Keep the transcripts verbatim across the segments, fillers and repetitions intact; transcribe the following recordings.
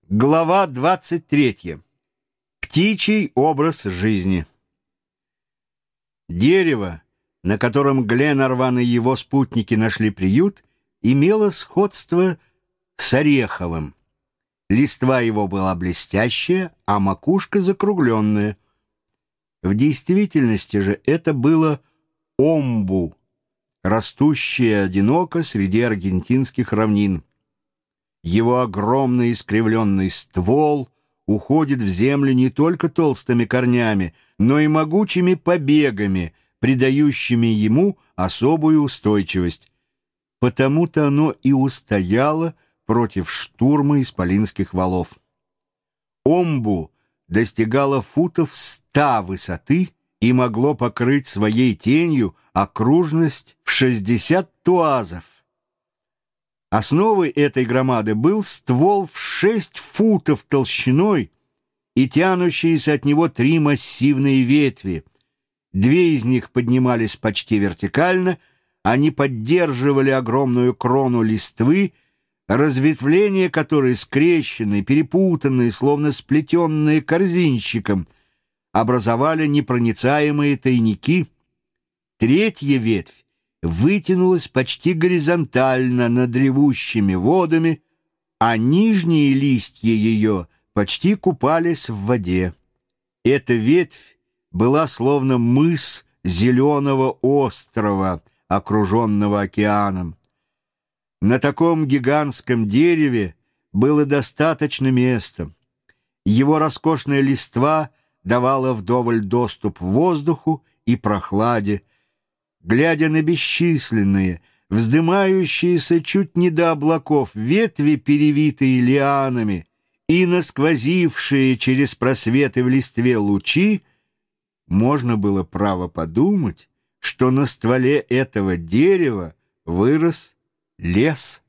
Глава двадцать третья. Птичий образ жизни. Дерево, на котором Гленарван и его спутники нашли приют, имело сходство с ореховым. Листва его была блестящая, а макушка закругленная. В действительности же это было омбу, растущее одиноко среди аргентинских равнин. Его огромный искривленный ствол уходит в землю не только толстыми корнями, но и могучими побегами, придающими ему особую устойчивость. Потому-то оно и устояло против штурма исполинских валов. Омбу достигало футов ста высоты и могло покрыть своей тенью окружность в шестьдесят туазов. Основой этой громады был ствол в шесть футов толщиной и тянущиеся от него три массивные ветви. Две из них поднимались почти вертикально, они поддерживали огромную крону листвы, разветвления которой, скрещенные, перепутанные, словно сплетенные корзинщиком, образовали непроницаемые тайники. Третья ветвь вытянулась почти горизонтально над ревущими водами, а нижние листья ее почти купались в воде. Эта ветвь была словно мыс зеленого острова, окруженного океаном. На таком гигантском дереве было достаточно места. Его роскошная листва давала вдоволь доступ воздуху и прохладе. Глядя на бесчисленные, вздымающиеся чуть не до облаков ветви, перевитые лианами, и на сквозившие через просветы в листве лучи, можно было право подумать, что на стволе этого дерева вырос лес.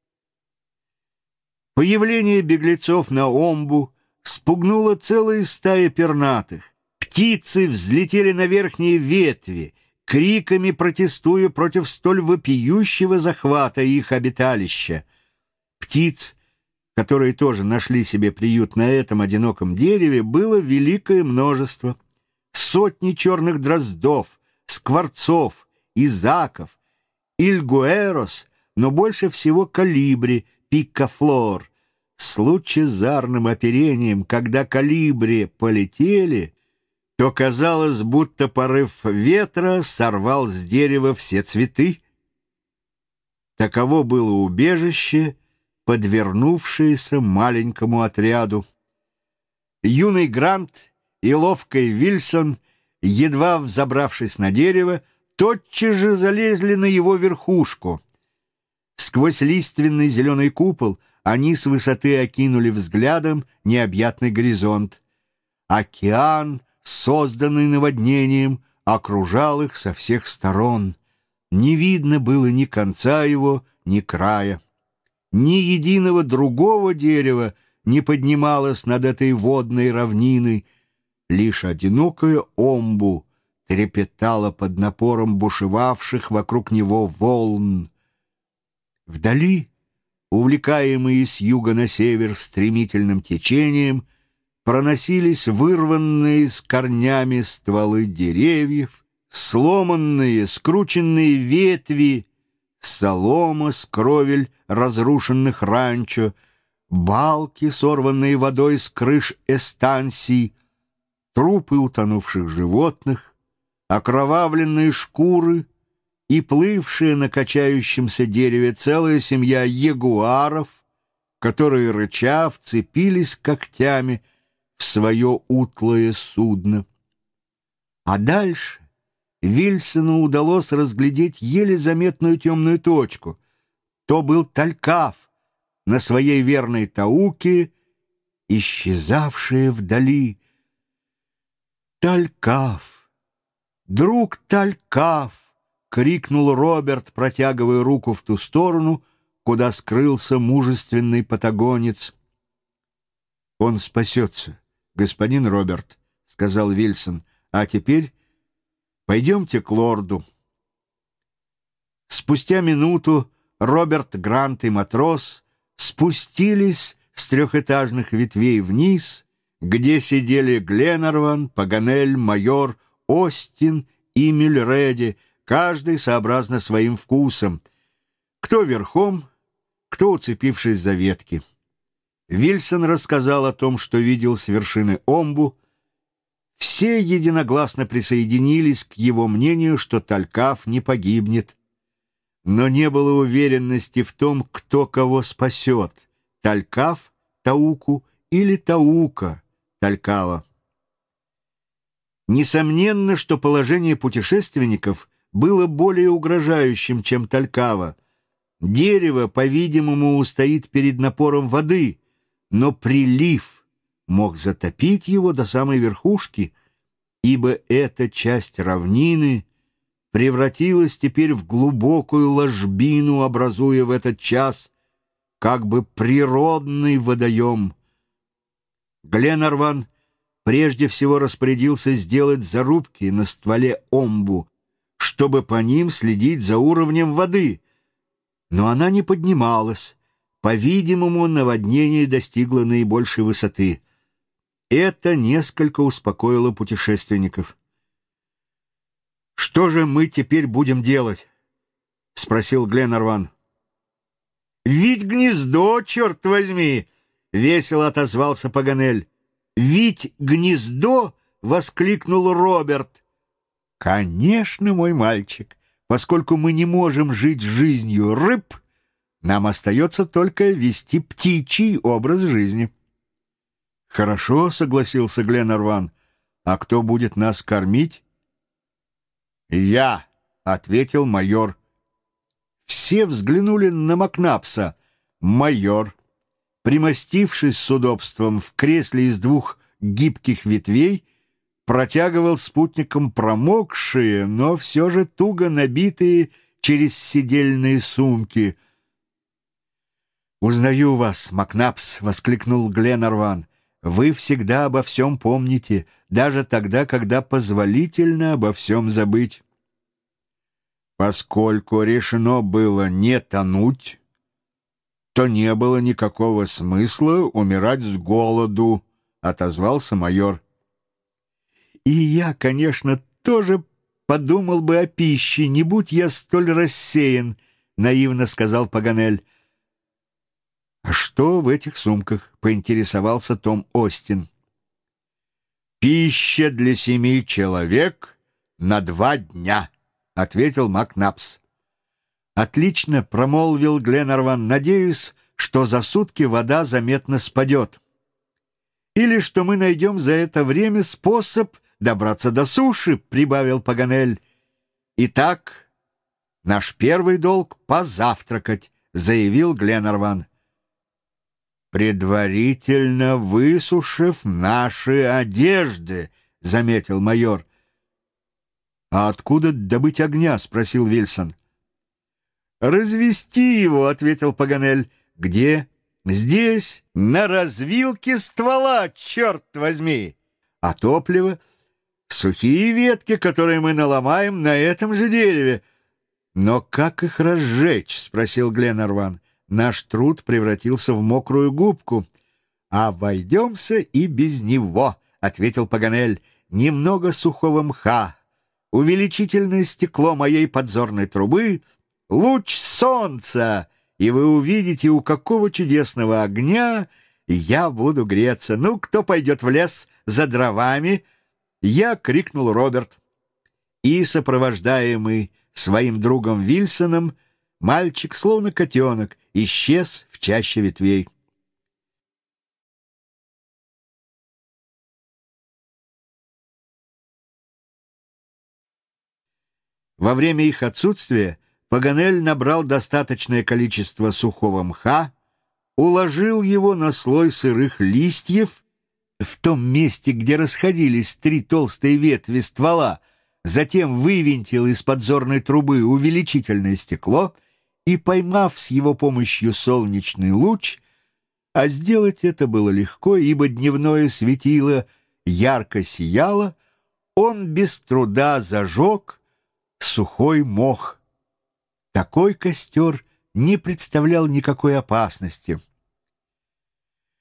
Появление беглецов на омбу спугнуло целая стая пернатых. Птицы взлетели на верхние ветви, криками протестуя против столь вопиющего захвата их обиталища. Птиц, которые тоже нашли себе приют на этом одиноком дереве, было великое множество. Сотни черных дроздов, скворцов, изаков, ильгуэрос, но больше всего колибри, пикафлор. С лучезарным оперением, когда колибри полетели, то казалось, будто порыв ветра сорвал с дерева все цветы. Таково было убежище, подвернувшееся маленькому отряду. Юный Грант и ловкий Вильсон, едва взобравшись на дерево, тотчас же залезли на его верхушку. Сквозь лиственный зеленый купол они с высоты окинули взглядом необъятный горизонт. Океан, созданный наводнением, окружал их со всех сторон. Не видно было ни конца его, ни края. Ни единого другого дерева не поднималось над этой водной равниной. Лишь одинокая омбу трепетала под напором бушевавших вокруг него волн. Вдали, увлекаемые с юга на север стремительным течением, проносились вырванные с корнями стволы деревьев, сломанные, скрученные ветви, солома с кровель разрушенных ранчо, балки, сорванные водой с крыш эстансий, трупы утонувших животных, окровавленные шкуры и плывшая на качающемся дереве целая семья ягуаров, которые, рыча, вцепились когтями в свое утлое судно. А дальше Вильсону удалось разглядеть еле заметную темную точку. То был Талькав на своей верной Тауке, исчезавшая вдали. «Талькав! Друг Талькав!» — крикнул Роберт, протягивая руку в ту сторону, куда скрылся мужественный патагонец. «Он спасется, господин Роберт», — сказал Вильсон. «А теперь пойдемте к лорду». Спустя минуту Роберт, Грант и матрос спустились с трехэтажных ветвей вниз, где сидели Гленарван, Паганель, майор, Остин и Мюльреди, каждый сообразно своим вкусом, кто верхом, кто уцепившись за ветки. Вильсон рассказал о том, что видел с вершины Омбу. Все единогласно присоединились к его мнению, что Талькав не погибнет. Но не было уверенности в том, кто кого спасет — Талькав Тауку или Таука Талькава. Несомненно, что положение путешественников было более угрожающим, чем Талькава. Дерево, по-видимому, устоит перед напором воды, но прилив мог затопить его до самой верхушки, ибо эта часть равнины превратилась теперь в глубокую ложбину, образуя в этот час как бы природный водоем. Гленарван прежде всего распорядился сделать зарубки на стволе Омбу, чтобы по ним следить за уровнем воды, но она не поднималась. По-видимому, наводнение достигло наибольшей высоты. Это несколько успокоило путешественников. «Что же мы теперь будем делать?» — спросил Гленарван. «Вить гнездо, черт возьми!» — весело отозвался Паганель. «Вить гнездо!» — воскликнул Роберт. «Конечно, мой мальчик, поскольку мы не можем жить жизнью рыб, нам остается только вести птичий образ жизни». «Хорошо», — согласился Гленарван. «А кто будет нас кормить?» «Я», — ответил майор. Все взглянули на Макнапса. Майор, примостившись с удобством в кресле из двух гибких ветвей, протягивал спутникам промокшие, но все же туго набитые через седельные сумки. «Узнаю вас, Макнапс», — воскликнул Гленарван. «Вы всегда обо всем помните, даже тогда, когда позволительно обо всем забыть». «Поскольку решено было не тонуть, то не было никакого смысла умирать с голоду», — отозвался майор. «И я, конечно, тоже подумал бы о пище, не будь я столь рассеян», — наивно сказал Паганель. «А что в этих сумках?» — поинтересовался Том Остин. «Пища для семи человек на два дня», — ответил Макнапс. «Отлично», — промолвил Гленарван. «Надеюсь, что за сутки вода заметно спадет. Или что мы найдем за это время способ добраться до суши», — прибавил Паганель. «Итак, наш первый долг — позавтракать», — заявил Гленарван. «Предварительно высушив наши одежды», — заметил майор. «А откуда добыть огня?» — спросил Вильсон. «Развести его», — ответил Паганель. «Где?» «Здесь, на развилке ствола, черт возьми!» «А топливо?» «Сухие ветки, которые мы наломаем на этом же дереве». «Но как их разжечь?» — спросил Гленарван. «Наш труд превратился в мокрую губку». «Обойдемся и без него», — ответил Паганель. «Немного сухого мха, увеличительное стекло моей подзорной трубы, луч солнца, и вы увидите, у какого чудесного огня я буду греться. Ну, кто пойдет в лес за дровами?» «Я!» — крикнул Роберт. И, сопровождаемый своим другом Вильсоном, мальчик, словно котенок, исчез в чаще ветвей. Во время их отсутствия Паганель набрал достаточное количество сухого мха, уложил его на слой сырых листьев в том месте, где расходились три толстые ветви ствола, затем вывинтил из подзорной трубы увеличительное стекло и, поймав с его помощью солнечный луч, а сделать это было легко, ибо дневное светило ярко сияло, он без труда зажег сухой мох. Такой костер не представлял никакой опасности.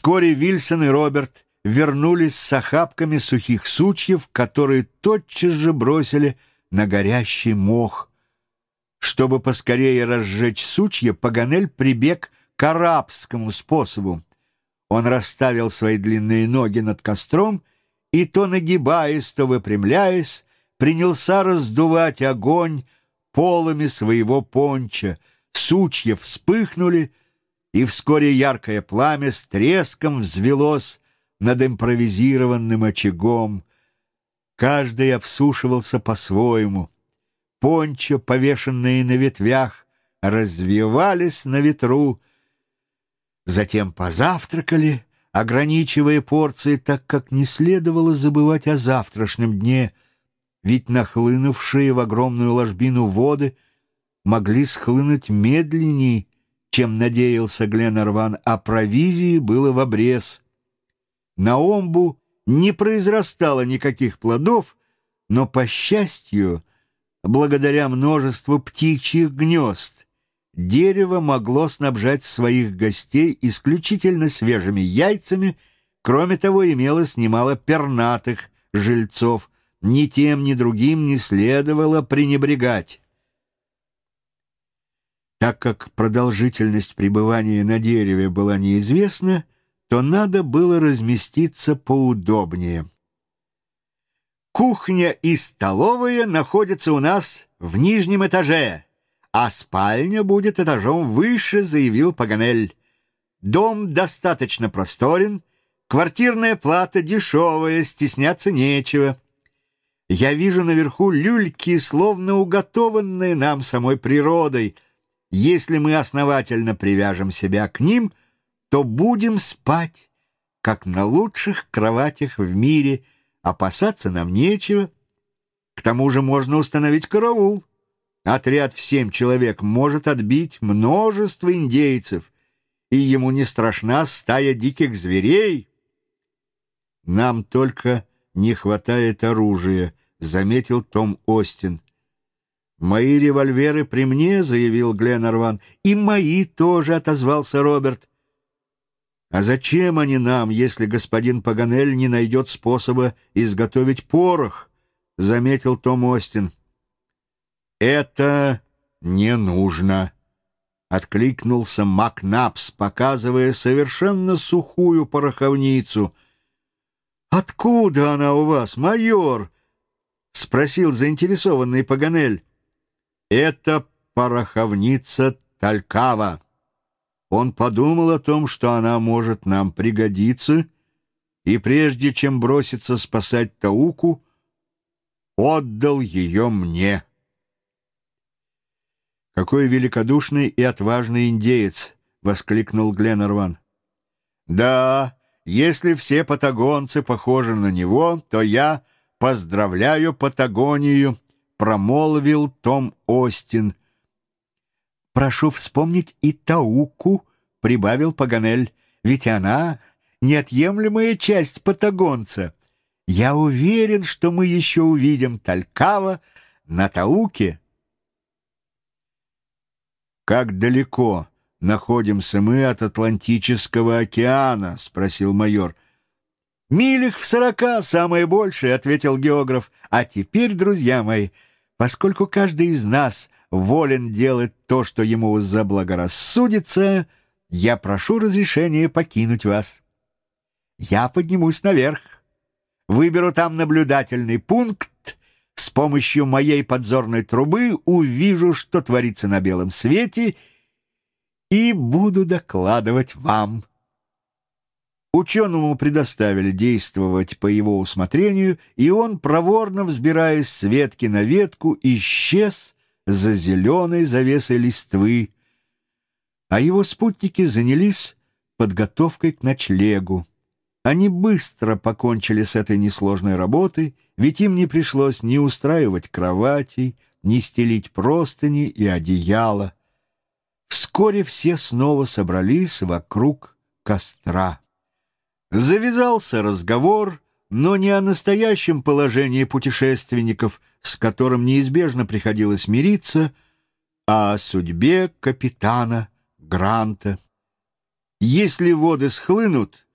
Вскоре Вильсон и Роберт вернулись с охапками сухих сучьев, которые тотчас же бросили на горящий мох. Чтобы поскорее разжечь сучья, Паганель прибег к арабскому способу. Он расставил свои длинные ноги над костром и, то нагибаясь, то выпрямляясь, принялся раздувать огонь полами своего понча. Сучья вспыхнули, и вскоре яркое пламя с треском взвелось над импровизированным очагом. Каждый обсушивался по-своему. Понча, повешенные на ветвях, развивались на ветру. Затем позавтракали, ограничивая порции, так как не следовало забывать о завтрашнем дне, ведь нахлынувшие в огромную ложбину воды могли схлынуть медленнее, чем надеялся Гленарван, а провизии было в обрез. На омбу не произрастало никаких плодов, но, по счастью, благодаря множеству птичьих гнезд, дерево могло снабжать своих гостей исключительно свежими яйцами. Кроме того, имелось немало пернатых жильцов. Ни тем, ни другим не следовало пренебрегать. Так как продолжительность пребывания на дереве была неизвестна, то надо было разместиться поудобнее. «Кухня и столовая находятся у нас в нижнем этаже, а спальня будет этажом выше», — заявил Паганель. «Дом достаточно просторен, квартирная плата дешевая, стесняться нечего. Я вижу наверху люльки, словно уготованные нам самой природой. Если мы основательно привяжем себя к ним, то будем спать, как на лучших кроватях в мире, опасаться нам нечего. К тому же можно установить караул. Отряд в семь человек может отбить множество индейцев, и ему не страшна стая диких зверей. Нам только не хватает оружия», — заметил Том Остин. «Мои револьверы при мне», — заявил Гленарван. «И мои тоже», — отозвался Роберт. «А зачем они нам, если господин Паганель не найдет способа изготовить порох?» — заметил Том Остин. «Это не нужно», — откликнулся Макнапс, показывая совершенно сухую пороховницу. «Откуда она у вас, майор?» — спросил заинтересованный Паганель. «Это пороховница Талькава. Он подумал о том, что она может нам пригодиться, и прежде чем броситься спасать Тауку, отдал ее мне». «Какой великодушный и отважный индеец!» — воскликнул Гленарван. «Да, если все патагонцы похожи на него, то я поздравляю Патагонию», — промолвил Том Остин. «Прошу вспомнить и Тауку», — прибавил Паганель, «ведь она — неотъемлемая часть патагонца. Я уверен, что мы еще увидим Талькава на Тауке». «Как далеко находимся мы от Атлантического океана?» — спросил майор. «Милях в сорока, самое большее», — ответил географ. «А теперь, друзья мои, поскольку каждый из нас волен делать то, что ему заблагорассудится, я прошу разрешения покинуть вас. Я поднимусь наверх, выберу там наблюдательный пункт, с помощью моей подзорной трубы увижу, что творится на белом свете, и буду докладывать вам». Ученому предоставили действовать по его усмотрению, и он, проворно взбираясь с ветки на ветку, исчез за зеленой завесой листвы, а его спутники занялись подготовкой к ночлегу. Они быстро покончили с этой несложной работой, ведь им не пришлось ни устраивать кроватей, ни стелить простыни и одеяла. Вскоре все снова собрались вокруг костра. Завязался разговор, но не о настоящем положении путешественников, с которым неизбежно приходилось мириться, а о судьбе капитана Гранта. Если воды схлынут,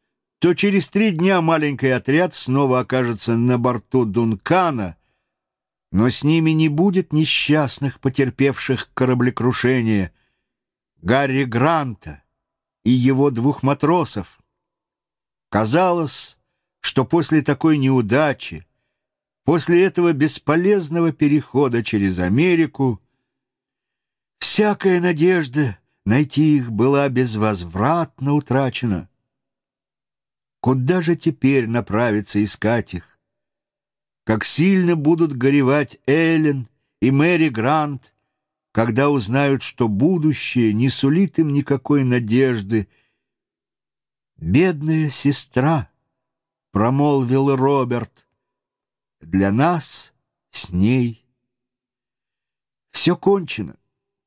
что через три дня маленький отряд снова окажется на борту Дункана, но с ними не будет несчастных, потерпевших кораблекрушение, Гарри Гранта и его двух матросов. Казалось, что после такой неудачи, после этого бесполезного перехода через Америку, всякая надежда найти их была безвозвратно утрачена. Куда же теперь направиться искать их? Как сильно будут горевать Эллен и Мэри Грант, когда узнают, что будущее не сулит им никакой надежды. «Бедная сестра», — промолвил Роберт, — «для нас с ней все кончено».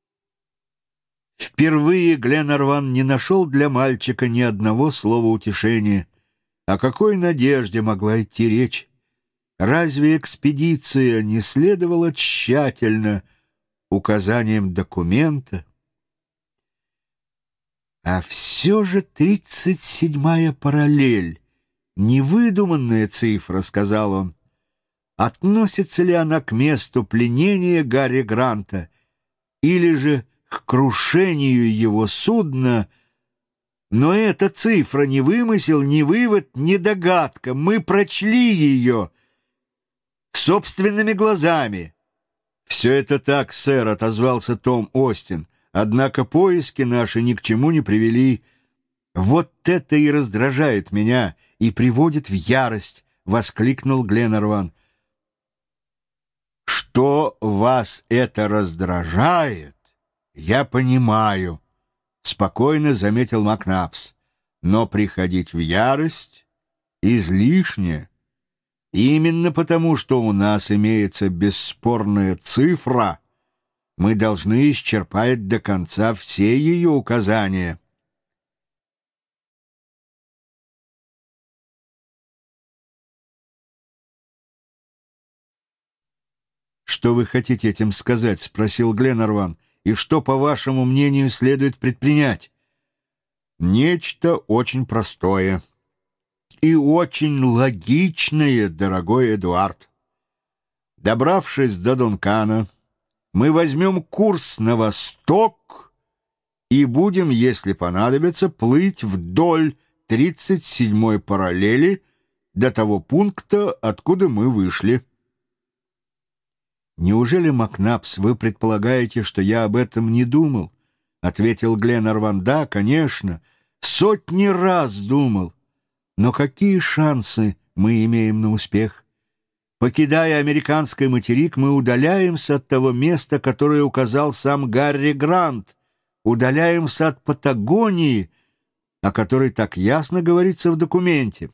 Впервые Гленарван не нашел для мальчика ни одного слова утешения. О какой надежде могла идти речь? Разве экспедиция не следовала тщательно указаниям документа? А все же тридцать седьмая параллель — невыдуманная цифра, — сказал он. Относится ли она к месту пленения Гарри Гранта или же к крушению его судна? Но эта цифра не вымысел, не вывод, не догадка. Мы прочли ее собственными глазами. «Все это так, сэр», — отозвался Том Остин. «Однако поиски наши ни к чему не привели. Вот это и раздражает меня, и приводит в ярость», — воскликнул Гленарван. «Что вас это раздражает, я понимаю», — спокойно заметил Макнапс. «Но приходить в ярость излишне. Именно потому, что у нас имеется бесспорная цифра, мы должны исчерпать до конца все ее указания». «Что вы хотите этим сказать?» — спросил Гленарван. «И что, по вашему мнению, следует предпринять?» «Нечто очень простое и очень логичное, дорогой Эдуард. Добравшись до Дункана, мы возьмем курс на восток и будем, если понадобится, плыть вдоль тридцать седьмой параллели до того пункта, откуда мы вышли». «Неужели, Макнапс, вы предполагаете, что я об этом не думал?» — ответил Гленарван. «Да, конечно, сотни раз думал. Но какие шансы мы имеем на успех? Покидая американский материк, мы удаляемся от того места, которое указал сам Гарри Грант, удаляемся от Патагонии, о которой так ясно говорится в документе.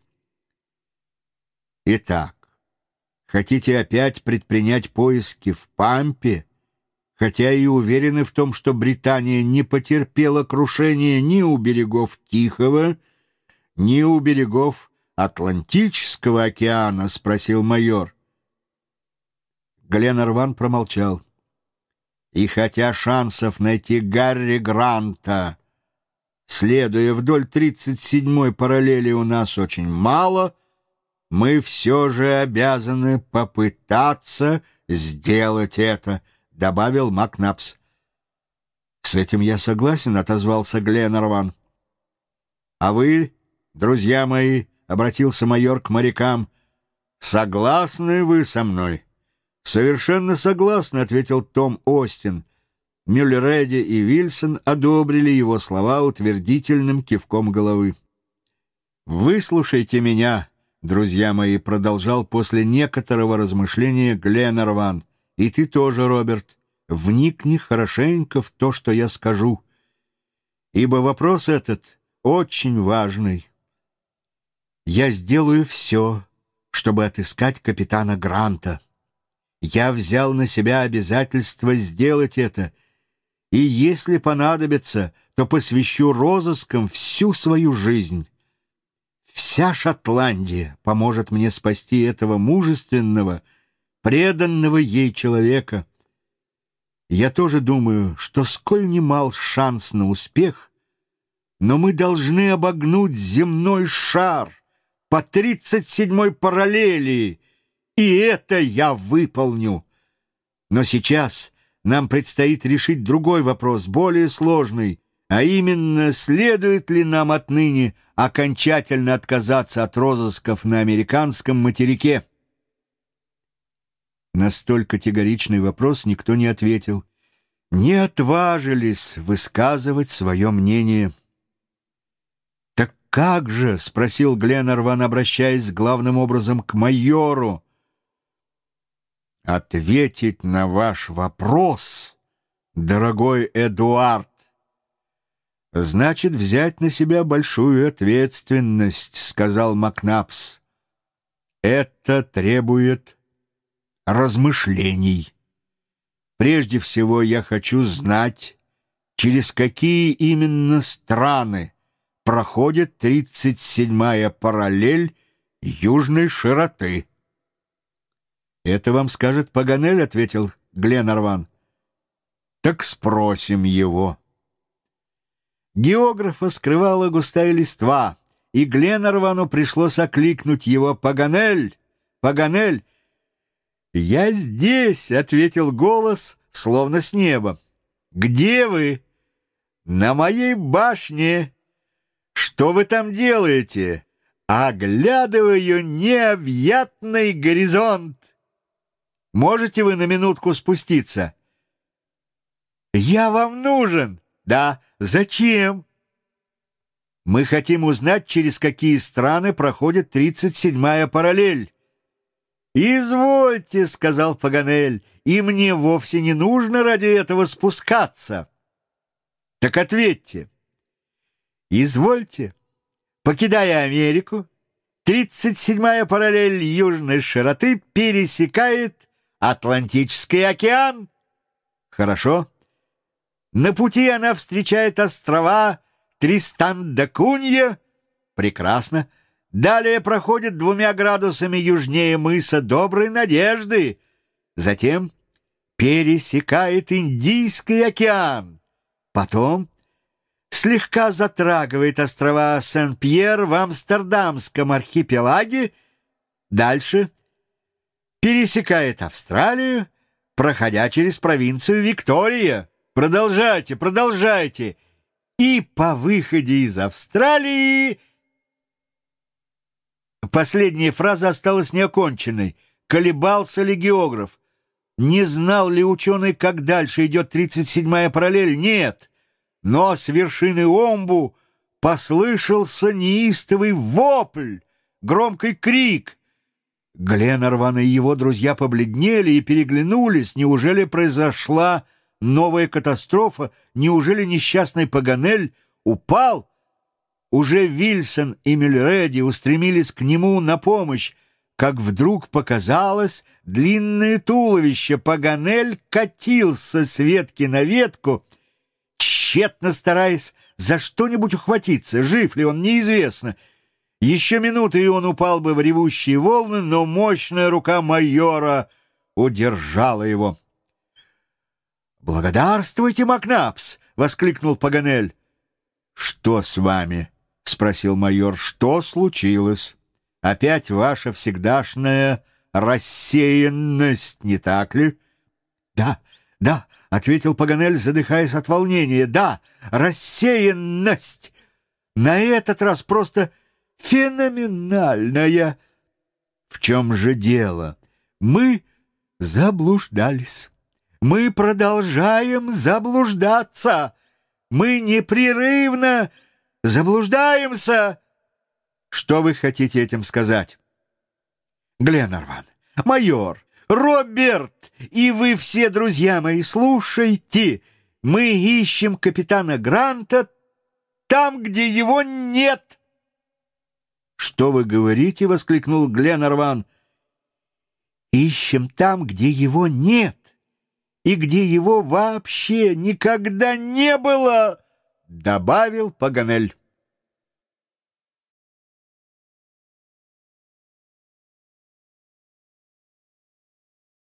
Итак, хотите опять предпринять поиски в Пампе, хотя и уверены в том, что Британия не потерпела крушения ни у берегов Тихого, ни у берегов Атлантического океана?» — спросил майор. Гленарван промолчал. «И хотя шансов найти Гарри Гранта, следуя вдоль тридцать седьмой параллели, у нас очень мало, мы все же обязаны попытаться сделать это», — добавил Макнапс. «С этим я согласен», — отозвался Гленарван. «А вы, друзья мои, — обратился майор к морякам, — согласны вы со мной?» «Совершенно согласны», — ответил Том Остин. Мюллереди и Вильсон одобрили его слова утвердительным кивком головы. «Выслушайте меня, друзья мои», — продолжал после некоторого размышления Гленарван. «И ты тоже, Роберт, вникни хорошенько в то, что я скажу, ибо вопрос этот очень важный. Я сделаю все, чтобы отыскать капитана Гранта. Я взял на себя обязательство сделать это, и если понадобится, то посвящу розыскам всю свою жизнь. Вся Шотландия поможет мне спасти этого мужественного, преданного ей человека. Я тоже думаю, что сколь немал шанс на успех, но мы должны обогнуть земной шар по тридцать седьмой параллели, и это я выполню. Но сейчас нам предстоит решить другой вопрос, более сложный, а именно, следует ли нам отныне окончательно отказаться от розысков на американском материке. На столь категоричный вопрос никто не ответил, не отважились высказывать свое мнение. «Так как же?» — спросил Гленарван, обращаясь главным образом к майору. «Ответить на ваш вопрос, дорогой Эдуард, значит взять на себя большую ответственность», — сказал Макнапс. «Это требует размышлений. Прежде всего я хочу знать, через какие именно страны проходит тридцать седьмая параллель южной широты». «Это вам скажет Паганель», — ответил Гленарван. «Так спросим его». Географа скрывала густая листва, и Гленарвану пришлось окликнуть его: «Паганель! Паганель!» «Я здесь», — ответил голос, словно с неба. «Где вы?» «На моей башне». «Что вы там делаете?» «Оглядываю необъятный горизонт». «Можете вы на минутку спуститься?» «Я вам нужен». «Да, зачем?» «Мы хотим узнать, через какие страны проходит тридцать седьмая параллель». «Извольте», — сказал Паганель, — «и мне вовсе не нужно ради этого спускаться». «Так ответьте». «Извольте. Покидая Америку, тридцать седьмая параллель южной широты пересекает Атлантический океан». «Хорошо. На пути она встречает острова Тристан-да-Кунья». «Прекрасно. Далее проходит двумя градусами южнее мыса Доброй Надежды. Затем пересекает Индийский океан. Потом слегка затрагивает острова Сен-Пьер в Амстердамском архипелаге. Дальше пересекает Австралию, проходя через провинцию Виктория». «Продолжайте, продолжайте». «И по выходе из Австралии...» Последняя фраза осталась неоконченной. Колебался ли географ? Не знал ли ученый, как дальше идет тридцать седьмая параллель? Нет. Но с вершины Омбу послышался неистовый вопль, громкий крик. Гленарван и его друзья побледнели и переглянулись. Неужели произошла новая катастрофа? Неужели несчастный Паганель упал? Уже Вильсон и Мюлреди устремились к нему на помощь, как вдруг показалось длинное туловище. Паганель катился с ветки на ветку, тщетно стараясь за что-нибудь ухватиться. Жив ли он, неизвестно. Еще минуты, и он упал бы в ревущие волны, но мощная рука майора удержала его. «Благодарствуйте, Макнапс!» — воскликнул Паганель. «Что с вами?» — спросил майор. «Что случилось? Опять ваша всегдашняя рассеянность, не так ли?» «Да, да», — ответил Паганель, задыхаясь от волнения. «Да, рассеянность! На этот раз просто феноменальная!» «В чем же дело?» «Мы заблуждались. Мы продолжаем заблуждаться. Мы непрерывно заблуждаемся». «Что вы хотите этим сказать?» «Гленарван, майор, Роберт, и вы все, друзья мои, слушайте. Мы ищем капитана Гранта там, где его нет». «Что вы говорите?» — воскликнул Гленарван. «Ищем там, где его нет, и где его вообще никогда не было», — добавил Паганель.